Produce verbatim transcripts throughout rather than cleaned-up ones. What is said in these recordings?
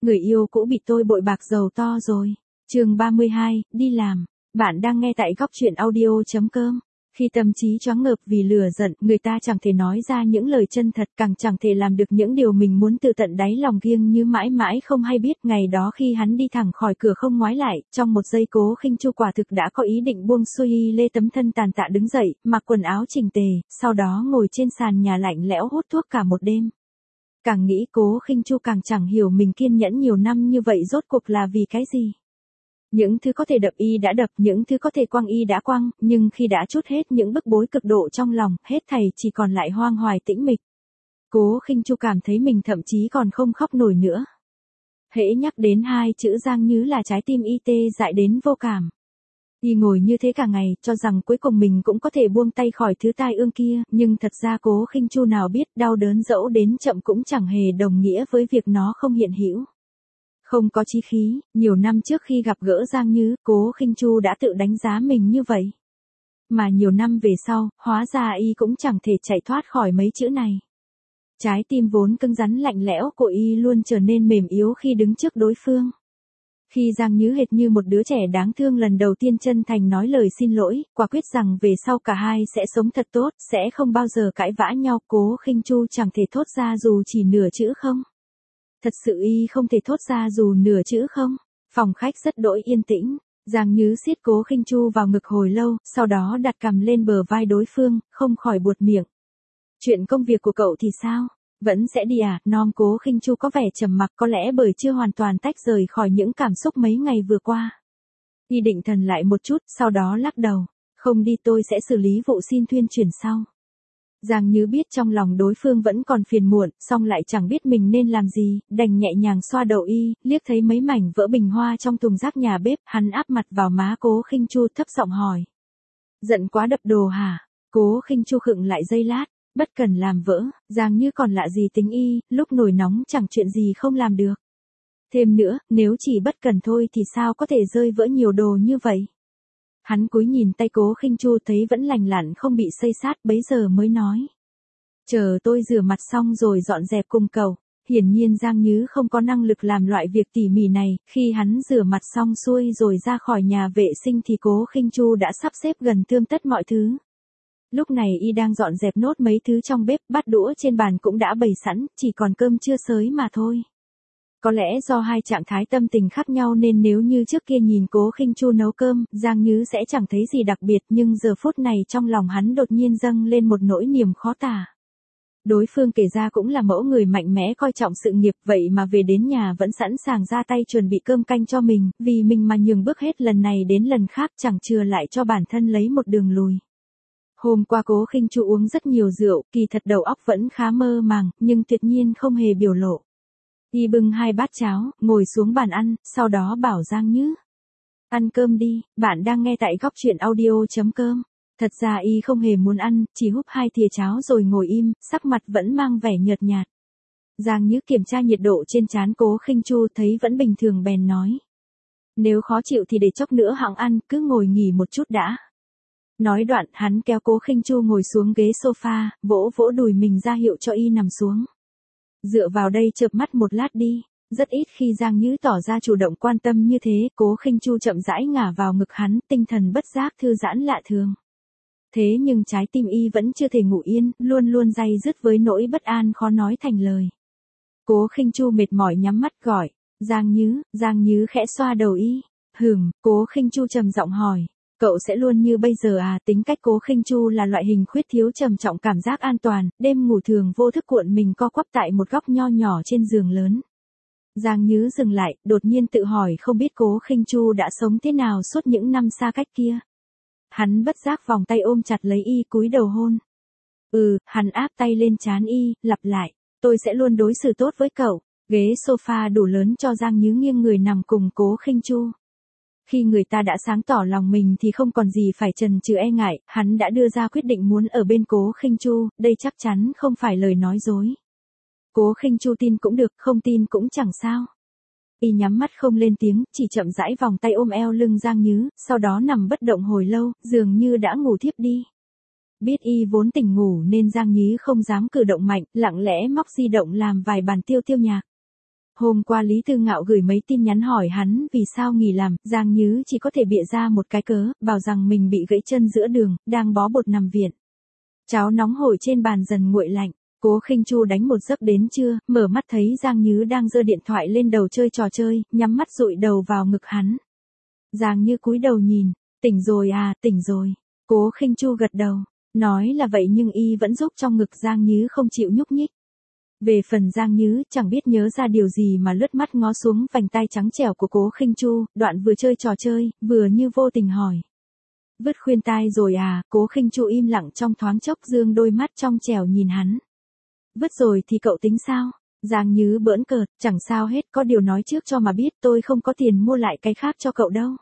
người yêu cũ bị tôi bội bạc giàu to rồi. Chương ba mươi hai, đi làm. Bạn đang nghe tại góc truyện audio chấm com. Khi tâm trí choáng ngợp vì lửa giận, người ta chẳng thể nói ra những lời chân thật, càng chẳng thể làm được những điều mình muốn từ tận đáy lòng kiêng như mãi mãi không hay biết. Ngày đó khi hắn đi thẳng khỏi cửa không ngoái lại, trong một giây Cố Khinh Chu quả thực đã có ý định buông xuôi lê tấm thân tàn tạ đứng dậy, mặc quần áo chỉnh tề, sau đó ngồi trên sàn nhà lạnh lẽo hút thuốc cả một đêm. Càng nghĩ Cố Khinh Chu càng chẳng hiểu mình kiên nhẫn nhiều năm như vậy rốt cuộc là vì cái gì. Những thứ có thể đập y đã đập, những thứ có thể quăng y đã quăng, nhưng khi đã trút hết những bức bối cực độ trong lòng, hết thảy chỉ còn lại hoang hoài tĩnh mịch. Cố Khinh Chu cảm thấy mình thậm chí còn không khóc nổi nữa. Hễ nhắc đến hai chữ Giang Nhứ là trái tim y tê dại đến vô cảm. Y ngồi như thế cả ngày, cho rằng cuối cùng mình cũng có thể buông tay khỏi thứ tai ương kia, nhưng thật ra Cố Khinh Chu nào biết đau đớn dẫu đến chậm cũng chẳng hề đồng nghĩa với việc nó không hiện hữu. Không có chí khí, nhiều năm trước khi gặp gỡ Giang Nhứ, Cố Khinh Chu đã tự đánh giá mình như vậy. Mà nhiều năm về sau, hóa ra y cũng chẳng thể chạy thoát khỏi mấy chữ này. Trái tim vốn cứng rắn lạnh lẽo của y luôn trở nên mềm yếu khi đứng trước đối phương. Khi Giang Nhứ hệt như một đứa trẻ đáng thương lần đầu tiên chân thành nói lời xin lỗi, quả quyết rằng về sau cả hai sẽ sống thật tốt, sẽ không bao giờ cãi vã nhau, Cố Khinh Chu chẳng thể thốt ra dù chỉ nửa chữ không. Thật sự y không thể thốt ra dù nửa chữ không. Phòng khách rất đỗi yên tĩnh. Giang Nhứ siết Cố Khinh Chu vào ngực hồi lâu, sau đó đặt cằm lên bờ vai đối phương, không khỏi buột miệng. Chuyện công việc của cậu thì sao? Vẫn sẽ đi à? Nom Cố Khinh Chu có vẻ trầm mặc, có lẽ bởi chưa hoàn toàn tách rời khỏi những cảm xúc mấy ngày vừa qua. Y định thần lại một chút, sau đó lắc đầu. Không đi, tôi sẽ xử lý vụ xin thuyên chuyển sau. Giang Nhứ biết trong lòng đối phương vẫn còn phiền muộn, song lại chẳng biết mình nên làm gì, đành nhẹ nhàng xoa đầu y, liếc thấy mấy mảnh vỡ bình hoa trong thùng rác nhà bếp, hắn áp mặt vào má Cố Khinh Chu thấp giọng hỏi. Giận quá đập đồ hả? Cố Khinh Chu khựng lại giây lát, bất cần làm vỡ, Giang Nhứ còn lạ gì tính y, lúc nổi nóng chẳng chuyện gì không làm được. Thêm nữa, nếu chỉ bất cần thôi thì sao có thể rơi vỡ nhiều đồ như vậy? Hắn cúi nhìn tay Cố Khinh Chu thấy vẫn lành lặn không bị xây sát, bấy giờ mới nói. Chờ tôi rửa mặt xong rồi dọn dẹp cùng cậu. Hiển nhiên Giang Nhứ không có năng lực làm loại việc tỉ mỉ này, khi hắn rửa mặt xong xuôi rồi ra khỏi nhà vệ sinh thì Cố Khinh Chu đã sắp xếp gần tươm tất mọi thứ. Lúc này y đang dọn dẹp nốt mấy thứ trong bếp, bát đũa trên bàn cũng đã bày sẵn, chỉ còn cơm chưa xới mà thôi. Có lẽ do hai trạng thái tâm tình khác nhau nên nếu như trước kia nhìn Cố Khinh Chu nấu cơm, Giang Nhứ sẽ chẳng thấy gì đặc biệt, nhưng giờ phút này trong lòng hắn đột nhiên dâng lên một nỗi niềm khó tả. Đối phương kể ra cũng là mẫu người mạnh mẽ coi trọng sự nghiệp, vậy mà về đến nhà vẫn sẵn sàng ra tay chuẩn bị cơm canh cho mình, vì mình mà nhường bước hết lần này đến lần khác, chẳng chừa lại cho bản thân lấy một đường lùi. Hôm qua Cố Khinh Chu uống rất nhiều rượu, kỳ thật đầu óc vẫn khá mơ màng, nhưng tuyệt nhiên không hề biểu lộ. Y bưng hai bát cháo, ngồi xuống bàn ăn, sau đó bảo Giang Nhứ. Ăn cơm đi, bạn đang nghe tại góc truyện audio chấm com. Thật ra y không hề muốn ăn, chỉ húp hai thìa cháo rồi ngồi im, sắc mặt vẫn mang vẻ nhợt nhạt. Giang Nhứ kiểm tra nhiệt độ trên trán Cố Khinh Chu thấy vẫn bình thường bèn nói. Nếu khó chịu thì để chốc nữa hẵng ăn, cứ ngồi nghỉ một chút đã. Nói đoạn hắn kéo Cố Khinh Chu ngồi xuống ghế sofa, vỗ vỗ đùi mình ra hiệu cho y nằm xuống. Dựa vào đây chợp mắt một lát đi. Rất ít khi Giang Nhứ tỏ ra chủ động quan tâm như thế, Cố Khinh Chu chậm rãi ngả vào ngực hắn, tinh thần bất giác thư giãn lạ thường. Thế nhưng trái tim y vẫn chưa thể ngủ yên, luôn luôn day dứt với nỗi bất an khó nói thành lời. Cố Khinh Chu mệt mỏi nhắm mắt gọi. Giang Nhứ, Giang Nhứ khẽ xoa đầu y. Hừm, Cố Khinh Chu trầm giọng hỏi. Cậu sẽ luôn như bây giờ à? Tính cách Cố Khinh Chu là loại hình khuyết thiếu trầm trọng cảm giác an toàn, đêm ngủ thường vô thức cuộn mình co quắp tại một góc nho nhỏ trên giường lớn. Giang Nhứ dừng lại, đột nhiên tự hỏi không biết Cố Khinh Chu đã sống thế nào suốt những năm xa cách kia. Hắn bất giác vòng tay ôm chặt lấy y, cúi đầu hôn. Ừ, hắn áp tay lên trán y, lặp lại, tôi sẽ luôn đối xử tốt với cậu. Ghế sofa đủ lớn cho Giang Nhứ nghiêng người nằm cùng Cố Khinh Chu. Khi người ta đã sáng tỏ lòng mình thì không còn gì phải chần chừ e ngại, hắn đã đưa ra quyết định muốn ở bên Cố Khinh Chu, đây chắc chắn không phải lời nói dối. Cố Khinh Chu tin cũng được, không tin cũng chẳng sao. Y nhắm mắt không lên tiếng, chỉ chậm rãi vòng tay ôm eo lưng Giang Nhứ, sau đó nằm bất động hồi lâu, dường như đã ngủ thiếp đi. Biết y vốn tỉnh ngủ nên Giang Nhứ không dám cử động mạnh, lặng lẽ móc di động làm vài bản tiêu tiêu nhạc. Hôm qua Lý Tư Ngạo gửi mấy tin nhắn hỏi hắn vì sao nghỉ làm, Giang Nhứ chỉ có thể bịa ra một cái cớ, bảo rằng mình bị gãy chân giữa đường, đang bó bột nằm viện. Cháo nóng hổi trên bàn dần nguội lạnh, Cố Khinh Chu đánh một giấc đến trưa, mở mắt thấy Giang Nhứ đang giơ điện thoại lên đầu chơi trò chơi, nhắm mắt dụi đầu vào ngực hắn. Giang Nhứ cúi đầu nhìn, tỉnh rồi à, tỉnh rồi. Cố Khinh Chu gật đầu, nói là vậy nhưng y vẫn giúp trong ngực Giang Nhứ không chịu nhúc nhích. Về phần Giang Nhứ, chẳng biết nhớ ra điều gì mà lướt mắt ngó xuống vành tai trắng trẻo của Cố Khinh Chu, đoạn vừa chơi trò chơi, vừa như vô tình hỏi. Vứt khuyên tai rồi à, Cố Khinh Chu im lặng trong thoáng chốc dương đôi mắt trong trẻo nhìn hắn. Vứt rồi thì cậu tính sao? Giang Nhứ bỡn cợt, chẳng sao hết, có điều nói trước cho mà biết tôi không có tiền mua lại cái khác cho cậu đâu.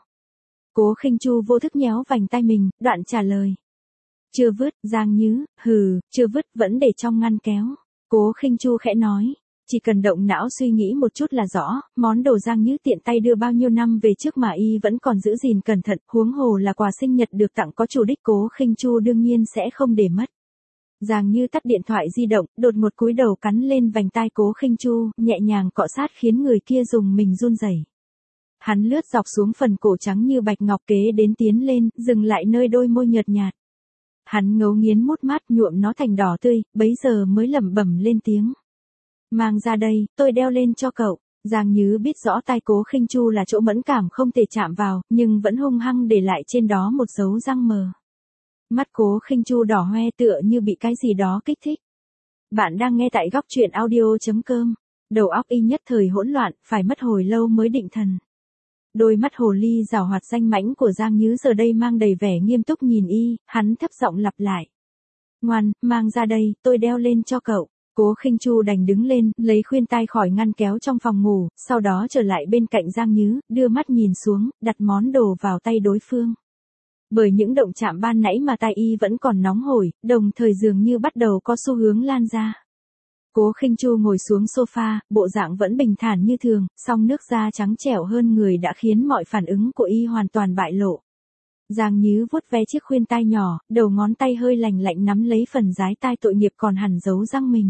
Cố Khinh Chu vô thức nhéo vành tai mình, đoạn trả lời. Chưa vứt, Giang Nhứ, hừ, chưa vứt vẫn để trong ngăn kéo. Cố Khinh Chu khẽ nói, chỉ cần động não suy nghĩ một chút là rõ, món đồ Giang Nhứ tiện tay đưa bao nhiêu năm về trước mà y vẫn còn giữ gìn cẩn thận, huống hồ là quà sinh nhật được tặng có chủ đích. Cố Khinh Chu đương nhiên sẽ không để mất. Giang Nhứ tắt điện thoại di động, đột một cúi đầu cắn lên vành tai Cố Khinh Chu, nhẹ nhàng cọ sát khiến người kia dùng mình run rẩy. Hắn lướt dọc xuống phần cổ trắng như bạch ngọc kế đến tiến lên, dừng lại nơi đôi môi nhợt nhạt. Hắn ngấu nghiến mút mát nhuộm nó thành đỏ tươi, bấy giờ mới lẩm bẩm lên tiếng. Mang ra đây, tôi đeo lên cho cậu. Giang Nhứ biết rõ tai Cố Khinh Chu là chỗ mẫn cảm không thể chạm vào, nhưng vẫn hung hăng để lại trên đó một dấu răng mờ. Mắt Cố Khinh Chu đỏ hoe tựa như bị cái gì đó kích thích. Bạn đang nghe tại góc truyện audio chấm com. Đầu óc y nhất thời hỗn loạn, phải mất hồi lâu mới định thần. Đôi mắt hồ ly giảo hoạt danh mãnh của Giang Nhứ giờ đây mang đầy vẻ nghiêm túc nhìn y, hắn thấp giọng lặp lại. Ngoan, mang ra đây, tôi đeo lên cho cậu. Cố Khinh Chu đành đứng lên, lấy khuyên tai khỏi ngăn kéo trong phòng ngủ, sau đó trở lại bên cạnh Giang Nhứ, đưa mắt nhìn xuống, đặt món đồ vào tay đối phương. Bởi những động chạm ban nãy mà tai y vẫn còn nóng hổi, đồng thời dường như bắt đầu có xu hướng lan ra. Cố Khinh Chu ngồi xuống sofa, bộ dạng vẫn bình thản như thường, song nước da trắng trẻo hơn người đã khiến mọi phản ứng của y hoàn toàn bại lộ. Giang Nhứ vuốt ve chiếc khuyên tai nhỏ, đầu ngón tay hơi lành lạnh nắm lấy phần dái tai tội nghiệp còn hằn dấu răng mình.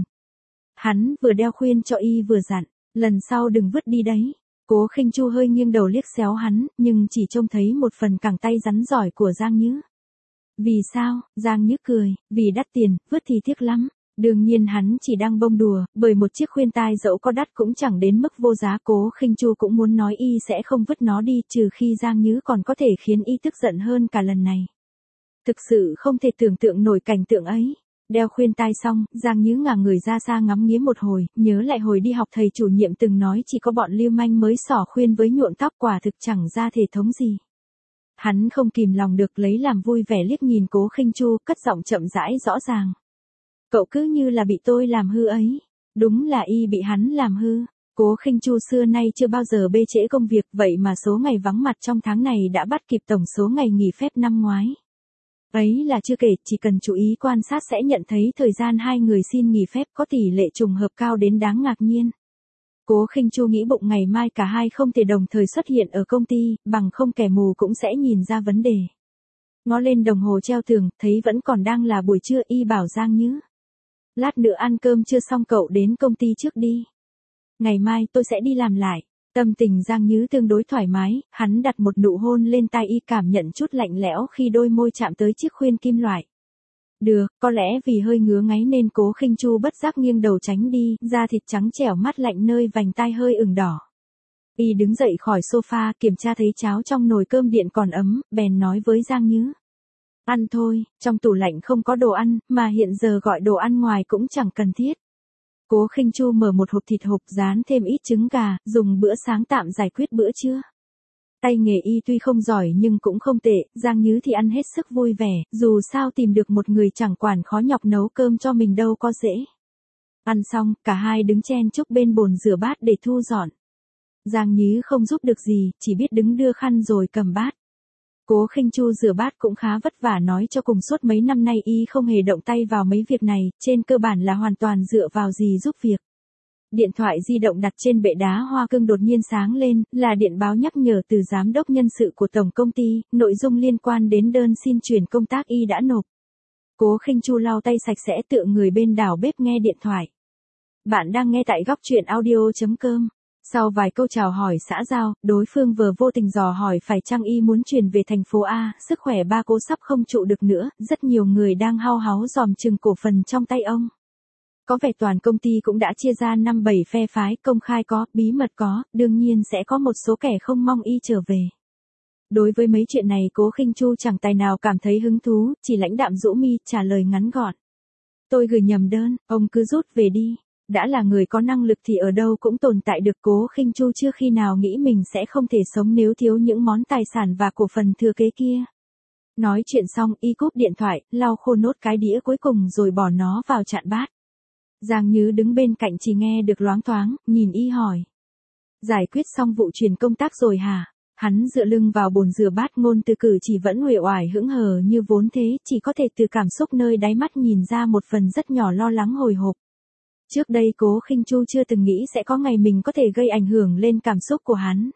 Hắn vừa đeo khuyên cho y vừa dặn, lần sau đừng vứt đi đấy. Cố Khinh Chu hơi nghiêng đầu liếc xéo hắn, nhưng chỉ trông thấy một phần cẳng tay rắn giỏi của Giang Nhứ. Vì sao? Giang Nhứ cười, vì đắt tiền, vứt thì tiếc lắm. Đương nhiên hắn chỉ đang bông đùa, bởi một chiếc khuyên tai dẫu có đắt cũng chẳng đến mức vô giá. Cố Khinh Chu cũng muốn nói y sẽ không vứt nó đi, trừ khi Giang Nhứ còn có thể khiến y tức giận hơn cả lần này. Thực sự không thể tưởng tượng nổi cảnh tượng ấy. Đeo khuyên tai xong, Giang Nhứ ngả người ra xa ngắm nghía một hồi, nhớ lại hồi đi học thầy chủ nhiệm từng nói chỉ có bọn lưu manh mới xỏ khuyên với nhuộm tóc, quả thực chẳng ra thể thống gì. Hắn không kìm lòng được lấy làm vui vẻ liếc nhìn Cố Khinh Chu, cất giọng chậm rãi rõ ràng. Cậu cứ như là bị tôi làm hư ấy. Đúng là y bị hắn làm hư. Cố Khinh Chu xưa nay chưa bao giờ bê trễ công việc, vậy mà số ngày vắng mặt trong tháng này đã bắt kịp tổng số ngày nghỉ phép năm ngoái. Ấy là chưa kể, chỉ cần chú ý quan sát sẽ nhận thấy thời gian hai người xin nghỉ phép có tỷ lệ trùng hợp cao đến đáng ngạc nhiên. Cố Khinh Chu nghĩ bụng ngày mai cả hai không thể đồng thời xuất hiện ở công ty, bằng không kẻ mù cũng sẽ nhìn ra vấn đề. Ngó lên đồng hồ treo tường, thấy vẫn còn đang là buổi trưa, y bảo Giang Nhứ. Lát nữa ăn cơm chưa xong cậu đến công ty trước đi. Ngày mai tôi sẽ đi làm lại. Tâm tình Giang Nhứ tương đối thoải mái, hắn đặt một nụ hôn lên tai y, cảm nhận chút lạnh lẽo khi đôi môi chạm tới chiếc khuyên kim loại. Được, có lẽ vì hơi ngứa ngáy nên Cố Khinh Chu bất giác nghiêng đầu tránh đi, da thịt trắng trẻo mát lạnh nơi vành tai hơi ửng đỏ. Y đứng dậy khỏi sofa, kiểm tra thấy cháo trong nồi cơm điện còn ấm, bèn nói với Giang Nhứ. Ăn thôi, trong tủ lạnh không có đồ ăn, mà hiện giờ gọi đồ ăn ngoài cũng chẳng cần thiết. Cố Khinh Chu mở một hộp thịt hộp, rán thêm ít trứng gà, dùng bữa sáng tạm giải quyết bữa trưa. Tay nghề y tuy không giỏi nhưng cũng không tệ, Giang Nhứ thì ăn hết sức vui vẻ, dù sao tìm được một người chẳng quản khó nhọc nấu cơm cho mình đâu có dễ. Ăn xong, cả hai đứng chen chúc bên bồn rửa bát để thu dọn. Giang Nhứ không giúp được gì, chỉ biết đứng đưa khăn rồi cầm bát. Cố Khinh Chu rửa bát cũng khá vất vả, nói cho cùng suốt mấy năm nay y không hề động tay vào mấy việc này, trên cơ bản là hoàn toàn dựa vào dì giúp việc. Điện thoại di động đặt trên bệ đá hoa cương đột nhiên sáng lên, là điện báo nhắc nhở từ giám đốc nhân sự của tổng công ty, nội dung liên quan đến đơn xin chuyển công tác y đã nộp. Cố Khinh Chu lau tay sạch sẽ tựa người bên đảo bếp nghe điện thoại. Bạn đang nghe tại góc truyện audio chấm com. Sau vài câu chào hỏi xã giao, đối phương vừa vô tình dò hỏi phải chăng y muốn chuyển về thành phố A, sức khỏe ba cô sắp không trụ được nữa, rất nhiều người đang hao háo dòm chừng cổ phần trong tay ông. Có vẻ toàn công ty cũng đã chia ra năm bảy phe phái, công khai có, bí mật có, đương nhiên sẽ có một số kẻ không mong y trở về. Đối với mấy chuyện này Cố Khinh Chu chẳng tài nào cảm thấy hứng thú, chỉ lãnh đạm rũ mi, trả lời ngắn gọn. Tôi gửi nhầm đơn, ông cứ rút về đi. Đã là người có năng lực thì ở đâu cũng tồn tại được. Cố Khinh Chu chưa khi nào nghĩ mình sẽ không thể sống nếu thiếu những món tài sản và cổ phần thừa kế kia. Nói chuyện xong, y cúp điện thoại, lau khô nốt cái đĩa cuối cùng rồi bỏ nó vào chạn bát. Giang Nhứ đứng bên cạnh chỉ nghe được loáng thoáng, nhìn y hỏi. Giải quyết xong vụ chuyển công tác rồi hả? Hắn dựa lưng vào bồn rửa bát, ngôn từ cử chỉ vẫn uể oải hững hờ như vốn thế, chỉ có thể từ cảm xúc nơi đáy mắt nhìn ra một phần rất nhỏ lo lắng hồi hộp. Trước đây Cố Khinh Chu chưa từng nghĩ sẽ có ngày mình có thể gây ảnh hưởng lên cảm xúc của hắn.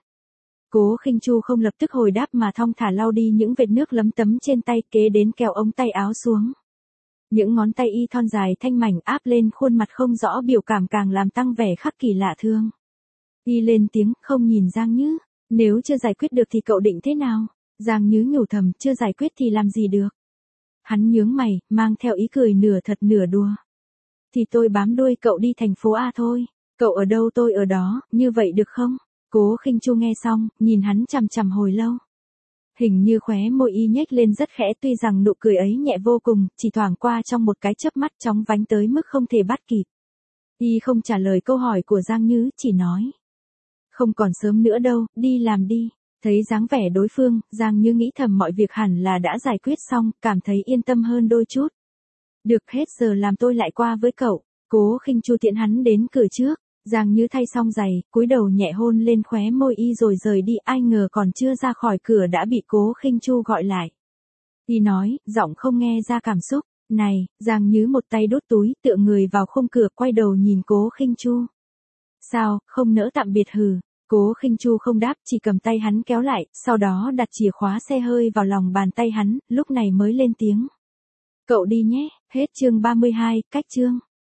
Cố Khinh Chu không lập tức hồi đáp mà thong thả lau đi những vệt nước lấm tấm trên tay, kế đến kéo ống tay áo xuống. Những ngón tay y thon dài thanh mảnh áp lên khuôn mặt không rõ biểu cảm càng làm tăng vẻ khắc kỳ lạ thương. Y lên tiếng, không nhìn Giang Nhứ. Nếu chưa giải quyết được thì cậu định thế nào? Giang Nhứ nhủ thầm, chưa giải quyết thì làm gì được? Hắn nhướng mày, mang theo ý cười nửa thật nửa đùa. Thì tôi bám đuôi cậu đi thành phố A thôi. Cậu ở đâu tôi ở đó, như vậy được không? Cố Khinh Chu nghe xong, nhìn hắn chằm chằm hồi lâu. Hình như khóe môi y nhếch lên rất khẽ, tuy rằng nụ cười ấy nhẹ vô cùng, chỉ thoảng qua trong một cái chớp mắt chóng vánh tới mức không thể bắt kịp. Y không trả lời câu hỏi của Giang Nhứ, chỉ nói. Không còn sớm nữa đâu, đi làm đi. Thấy dáng vẻ đối phương, Giang Nhứ nghĩ thầm mọi việc hẳn là đã giải quyết xong, cảm thấy yên tâm hơn đôi chút. Được, hết giờ làm tôi lại qua với cậu. Cố Khinh Chu tiễn hắn đến cửa trước. Giang Nhứ thay xong giày, cúi đầu nhẹ hôn lên khóe môi y rồi rời đi, ai ngờ còn chưa ra khỏi cửa đã bị Cố Khinh Chu gọi lại. Y nói, giọng không nghe ra cảm xúc. Này, Giang Nhứ một tay đút túi, tựa người vào khung cửa, quay đầu nhìn Cố Khinh Chu. Sao, không nỡ tạm biệt hừ? Cố Khinh Chu không đáp, chỉ cầm tay hắn kéo lại, sau đó đặt chìa khóa xe hơi vào lòng bàn tay hắn, lúc này mới lên tiếng. Cậu đi nhé, hết chương ba mươi hai, cách chương.